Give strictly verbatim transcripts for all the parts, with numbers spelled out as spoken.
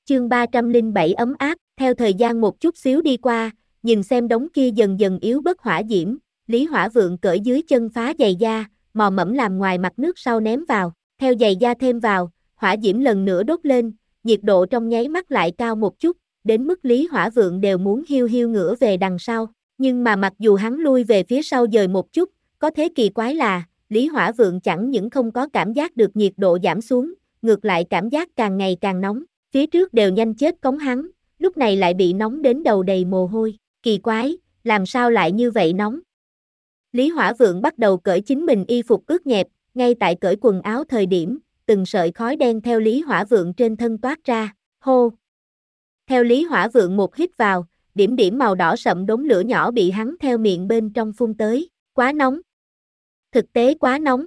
Chương ba trăm lẻ bảy ấm áp, theo thời gian một chút xíu đi qua, nhìn xem đống kia dần dần yếu bớt hỏa diễm, Lý Hỏa Vượng cởi dưới chân phá giày da, mò mẫm làm ngoài mặt nước sau ném vào, theo giày da thêm vào, hỏa diễm lần nữa đốt lên, nhiệt độ trong nháy mắt lại cao một chút, đến mức Lý Hỏa Vượng đều muốn hiu hiu ngửa về đằng sau, nhưng mà mặc dù hắn lui về phía sau dời một chút, có thế kỳ quái là, Lý Hỏa Vượng chẳng những không có cảm giác được nhiệt độ giảm xuống, ngược lại cảm giác càng ngày càng nóng. Phía trước đều nhanh chết cống hắn, lúc này lại bị nóng đến đầu đầy mồ hôi, kỳ quái, làm sao lại như vậy nóng? Lý Hỏa Vượng bắt đầu cởi chính mình y phục ướt nhẹp, ngay tại cởi quần áo thời điểm, từng sợi khói đen theo Lý Hỏa Vượng trên thân toát ra, hô. Theo Lý Hỏa Vượng một hít vào, điểm điểm màu đỏ sậm đốm lửa nhỏ bị hắn theo miệng bên trong phun tới, quá nóng. Thực tế quá nóng.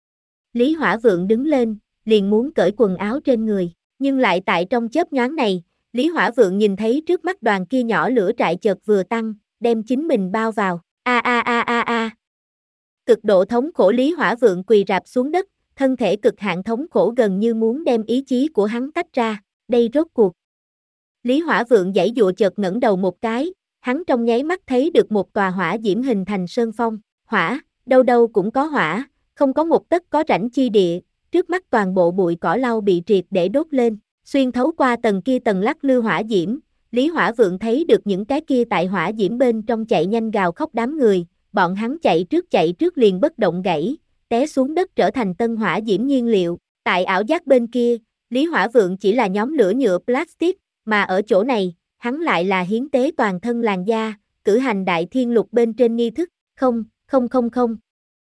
Lý Hỏa Vượng đứng lên, liền muốn cởi quần áo trên người. Nhưng lại tại trong chớp nhoáng này, Lý Hỏa Vượng nhìn thấy trước mắt đoàn kia nhỏ lửa trại chợt vừa tăng, đem chính mình bao vào. A a a a a. Cực độ thống khổ Lý Hỏa Vượng quỳ rạp xuống đất, thân thể cực hạn thống khổ gần như muốn đem ý chí của hắn tách ra. Đây rốt cuộc. Lý Hỏa Vượng giãy dụa chợt ngẩng đầu một cái, hắn trong nháy mắt thấy được một tòa hỏa diễm hình thành sơn phong. Hỏa, đâu đâu cũng có hỏa, không có một tấc có rãnh chi địa. Trước mắt toàn bộ bụi cỏ lau bị triệt để đốt lên, xuyên thấu qua tầng kia tầng lắc lư hỏa diễm, Lý Hỏa Vượng thấy được những cái kia tại hỏa diễm bên trong chạy nhanh gào khóc đám người, bọn hắn chạy trước chạy trước liền bất động gãy, té xuống đất trở thành tân hỏa diễm nhiên liệu. Tại ảo giác bên kia, Lý Hỏa Vượng chỉ là nhóm lửa nhựa plastic, mà ở chỗ này, hắn lại là hiến tế toàn thân làn da, cử hành đại thiên lục bên trên nghi thức. Không, không không không.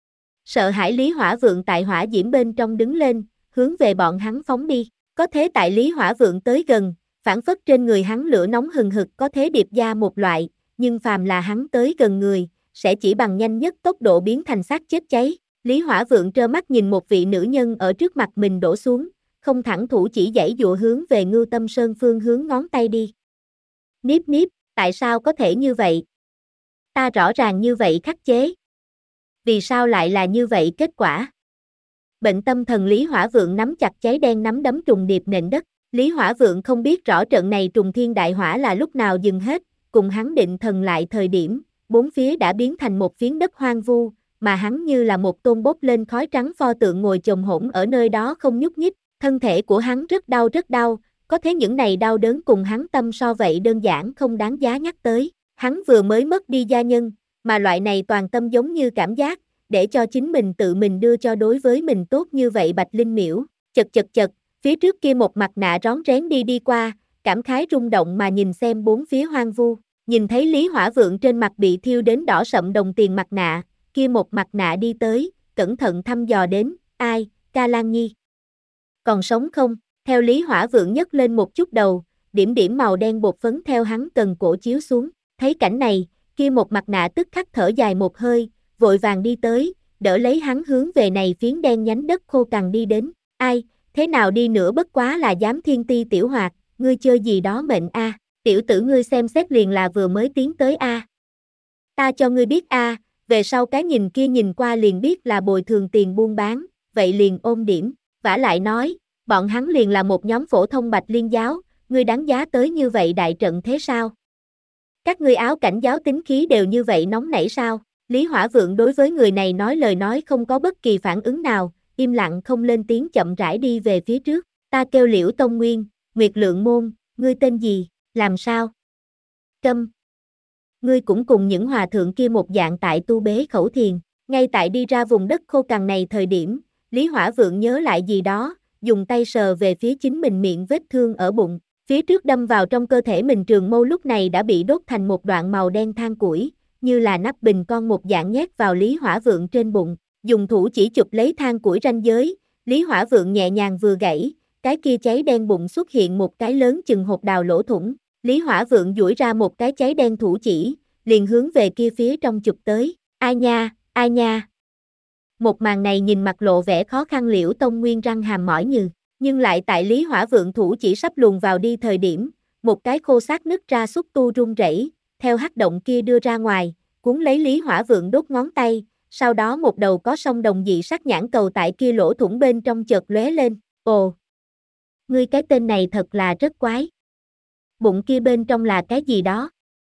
Sợ hãi Lý Hỏa Vượng tại hỏa diễm bên trong đứng lên, hướng về bọn hắn phóng đi. Có thế tại Lý Hỏa Vượng tới gần, phản phất trên người hắn lửa nóng hừng hực có thế điệp ra một loại, nhưng phàm là hắn tới gần người, sẽ chỉ bằng nhanh nhất tốc độ biến thành xác chết cháy. Lý Hỏa Vượng trơ mắt nhìn một vị nữ nhân ở trước mặt mình đổ xuống, không thẳng thủ chỉ giãy dụa hướng về Ngưu Tâm Sơn phương hướng ngón tay đi. Niếp niếp, tại sao có thể như vậy? Ta rõ ràng như vậy khắc chế. Vì sao lại là như vậy kết quả? Bệnh tâm thần Lý Hỏa Vượng nắm chặt cháy đen nắm đấm trùng điệp nền đất. Lý Hỏa Vượng không biết rõ trận này trùng thiên đại hỏa là lúc nào dừng hết, cùng hắn định thần lại thời điểm, bốn phía đã biến thành một phiến đất hoang vu, mà hắn như là một tôn bốc lên khói trắng pho tượng ngồi chồm hổm ở nơi đó không nhúc nhích, thân thể của hắn rất đau rất đau, có thế những này đau đớn cùng hắn tâm so vậy đơn giản không đáng giá nhắc tới. Hắn vừa mới mất đi gia nhân, mà loại này toàn tâm giống như cảm giác, để cho chính mình tự mình đưa cho đối với mình tốt như vậy Bạch Linh Miễu, chật chật chật, phía trước kia một mặt nạ rón rén đi đi qua, cảm khái rung động mà nhìn xem bốn phía hoang vu, nhìn thấy Lý Hỏa Vượng trên mặt bị thiêu đến đỏ sậm đồng tiền mặt nạ, kia một mặt nạ đi tới, cẩn thận thăm dò đến, ai, Ca Lan Nhi, còn sống không? Theo Lý Hỏa Vượng nhấc lên một chút đầu, điểm điểm màu đen bột phấn theo hắn cần cổ chiếu xuống, thấy cảnh này, kia một mặt nạ tức khắc thở dài một hơi, vội vàng đi tới, đỡ lấy hắn hướng về này phiến đen nhánh đất khô cằn đi đến. Ai, thế nào đi nữa bất quá là dám thiên ti tiểu hoạt, ngươi chơi gì đó mệnh a, tiểu tử ngươi xem xét liền là vừa mới tiến tới a. Ta cho ngươi biết a, về sau cái nhìn kia nhìn qua liền biết là bồi thường tiền buôn bán, vậy liền ôm điểm, vả lại nói, bọn hắn liền là một nhóm phổ thông Bạch Liên giáo, ngươi đáng giá tới như vậy đại trận thế sao? Các ngươi áo cảnh giáo tính khí đều như vậy nóng nảy sao? Lý Hỏa Vượng đối với người này nói lời nói không có bất kỳ phản ứng nào, im lặng không lên tiếng chậm rãi đi về phía trước. Ta kêu Liễu Tông Nguyên, Nguyệt Lượng Môn, ngươi tên gì, làm sao? Câm. Ngươi cũng cùng những hòa thượng kia một dạng tại tu bế khẩu thiền. Ngay tại đi ra vùng đất khô cằn này thời điểm, Lý Hỏa Vượng nhớ lại gì đó, dùng tay sờ về phía chính mình miệng vết thương ở bụng. Phía trước đâm vào trong cơ thể mình trường mâu lúc này đã bị đốt thành một đoạn màu đen than củi, như là nắp bình con một dạng nhét vào Lý Hỏa Vượng trên bụng, dùng thủ chỉ chụp lấy than củi ranh giới, Lý Hỏa Vượng nhẹ nhàng vừa gãy, cái kia cháy đen bụng xuất hiện một cái lớn chừng hột đào lỗ thủng, Lý Hỏa Vượng duỗi ra một cái cháy đen thủ chỉ, liền hướng về kia phía trong chụp tới, ai nha, ai nha. Một màn này nhìn mặt lộ vẻ khó khăn Liễu Tông Nguyên răng hàm mỏi nhừ, nhưng lại tại Lý Hỏa Vượng thủ chỉ sắp luồn vào đi thời điểm, một cái khô xác nứt ra xúc tu rung rẩy, theo hắc động kia đưa ra ngoài, cuốn lấy Lý Hỏa Vượng đốt ngón tay, sau đó một đầu có song đồng dị sắc nhãn cầu tại kia lỗ thủng bên trong chợt lóe lên, ồ, ngươi cái tên này thật là rất quái. bụng kia bên trong là cái gì đó?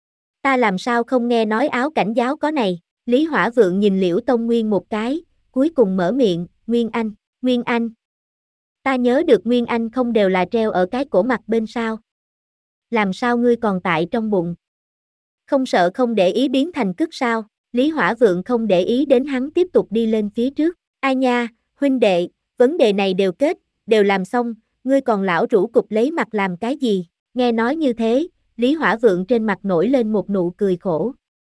Ta làm sao không nghe nói áo cảnh giáo có này? Lý Hỏa Vượng nhìn Liễu Tông Nguyên một cái, cuối cùng mở miệng, Nguyên Anh, Nguyên Anh. Ta nhớ được Nguyên Anh không đều là treo ở cái cổ mặt bên sao? Làm sao ngươi còn tại trong bụng? Không sợ không để ý biến thành cứt sao? Lý Hỏa Vượng không để ý đến hắn tiếp tục đi lên phía trước. Ai nha, huynh đệ, vấn đề này đều kết, đều làm xong, ngươi còn lão rủ cục lấy mặt làm cái gì? Nghe nói như thế, Lý Hỏa Vượng trên mặt nổi lên một nụ cười khổ.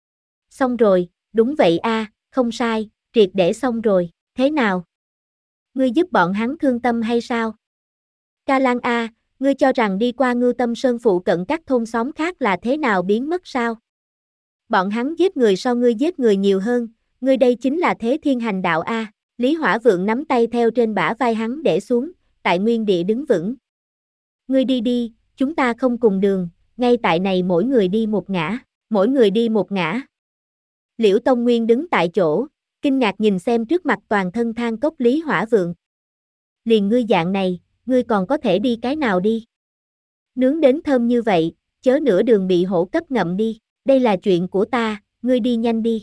Xong rồi, đúng vậy a, không sai, triệt để xong rồi, thế nào? Ngươi giúp bọn hắn thương tâm hay sao? Ca Lan a, ngươi cho rằng đi qua Ngưu Tâm Sơn phụ cận các thôn xóm khác là thế nào biến mất sao? Bọn hắn giết người so ngươi giết người nhiều hơn, ngươi đây chính là thế thiên hành đạo a. Lý Hỏa Vượng nắm tay theo trên bả vai hắn để xuống, tại nguyên địa đứng vững. Ngươi đi đi, chúng ta không cùng đường, ngay tại này mỗi người đi một ngã, mỗi người đi một ngã. Liễu Tông Nguyên đứng tại chỗ, kinh ngạc nhìn xem trước mặt toàn thân than cốc Lý Hỏa Vượng. Liền ngươi dạng này, ngươi còn có thể đi cái nào đi? Nướng đến thơm như vậy, chớ nửa đường bị hổ cấp ngậm đi, đây là chuyện của ta, ngươi đi nhanh đi.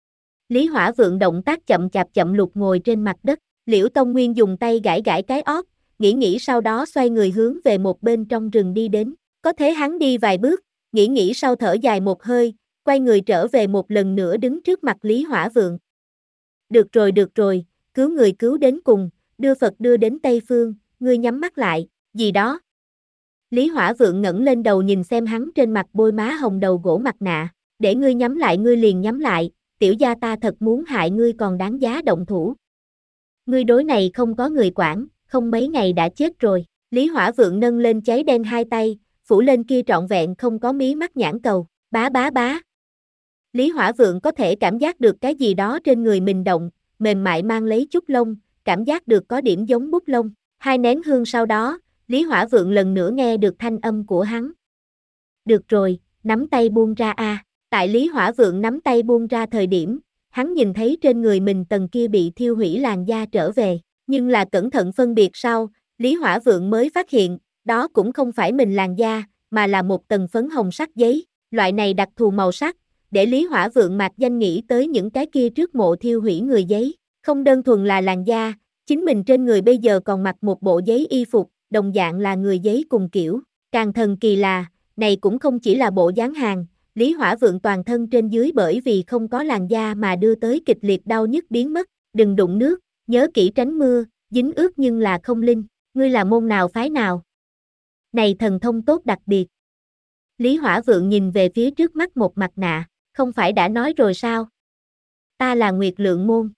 Lý Hỏa Vượng động tác chậm chạp chậm lục ngồi trên mặt đất, Liễu Tông Nguyên dùng tay gãi gãi cái ót, nghĩ nghĩ sau đó xoay người hướng về một bên trong rừng đi đến, có thế hắn đi vài bước, nghĩ nghĩ sau thở dài một hơi, quay người trở về một lần nữa đứng trước mặt Lý Hỏa Vượng. Được rồi được rồi, cứu người cứu đến cùng, đưa Phật đưa đến Tây Phương, ngươi nhắm mắt lại, gì đó. Lý Hỏa Vượng ngẩng lên đầu nhìn xem hắn trên mặt bôi má hồng đầu gỗ mặt nạ, để ngươi nhắm lại ngươi liền nhắm lại, tiểu gia ta thật muốn hại ngươi còn đáng giá động thủ. Ngươi đối này không có người quản, không mấy ngày đã chết rồi. Lý Hỏa Vượng nâng lên cháy đen hai tay, phủ lên kia trọn vẹn không có mí mắt nhãn cầu, bá bá bá. Lý Hỏa Vượng có thể cảm giác được cái gì đó trên người mình động, mềm mại mang lấy chút lông, cảm giác được có điểm giống bút lông. Hai nén hương sau đó, Lý Hỏa Vượng lần nữa nghe được thanh âm của hắn. Được rồi, nắm tay buông ra a. À. Tại Lý Hỏa Vượng nắm tay buông ra thời điểm, hắn nhìn thấy trên người mình tầng kia bị thiêu hủy làn da trở về, nhưng là cẩn thận phân biệt sau, Lý Hỏa Vượng mới phát hiện, đó cũng không phải mình làn da, mà là một tầng phấn hồng sắc giấy, loại này đặc thù màu sắc, để Lý Hỏa Vượng mạc danh nghĩ tới những cái kia trước mộ thiêu hủy người giấy, không đơn thuần là làn da, chính mình trên người bây giờ còn mặc một bộ giấy y phục, đồng dạng là người giấy cùng kiểu, càng thần kỳ là, này cũng không chỉ là bộ dáng hàng, Lý Hỏa Vượng toàn thân trên dưới bởi vì không có làn da mà đưa tới kịch liệt đau nhức biến mất, đừng đụng nước, nhớ kỹ tránh mưa, dính ướt nhưng là không linh, ngươi là môn nào phái nào? Này thần thông tốt đặc biệt. Lý Hỏa Vượng nhìn về phía trước mắt một mặt nạ, không phải đã nói rồi sao? Ta là Nguyệt Lượng môn.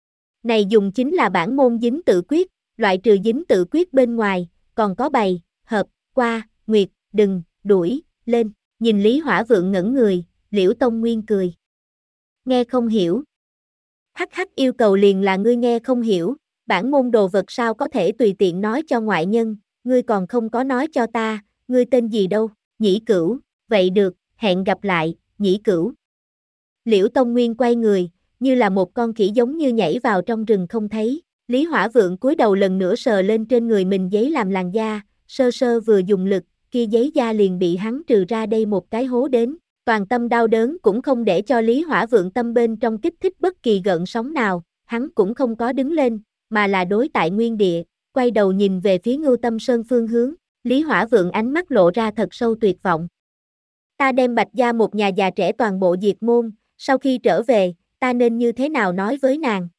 Này dùng chính là bản môn dính tự quyết, loại trừ dính tự quyết bên ngoài, còn có bày, hợp, qua, nguyệt, đừng, đuổi, lên, nhìn Lý Hỏa Vượng ngẩn người, Liễu Tông Nguyên cười. Nghe không hiểu. Hắc hắc yêu cầu liền là ngươi nghe không hiểu, bản môn đồ vật sao có thể tùy tiện nói cho ngoại nhân, ngươi còn không có nói cho ta, ngươi tên gì đâu, Nhĩ Cửu, vậy được, hẹn gặp lại, Nhĩ Cửu. Liễu Tông Nguyên quay người, như là một con khỉ giống như nhảy vào trong rừng không thấy, Lý Hỏa Vượng cúi đầu lần nữa sờ lên trên người mình giấy làm làn da, sơ sơ vừa dùng lực, kia giấy da liền bị hắn trừ ra đây một cái hố đến, toàn tâm đau đớn cũng không để cho Lý Hỏa Vượng tâm bên trong kích thích bất kỳ gợn sóng nào, hắn cũng không có đứng lên, mà là đối tại nguyên địa, quay đầu nhìn về phía Ngưu Tâm Sơn phương hướng, Lý Hỏa Vượng ánh mắt lộ ra thật sâu tuyệt vọng. Ta đem Bạch gia một nhà già trẻ toàn bộ diệt môn, sau khi trở về, ta nên như thế nào nói với nàng?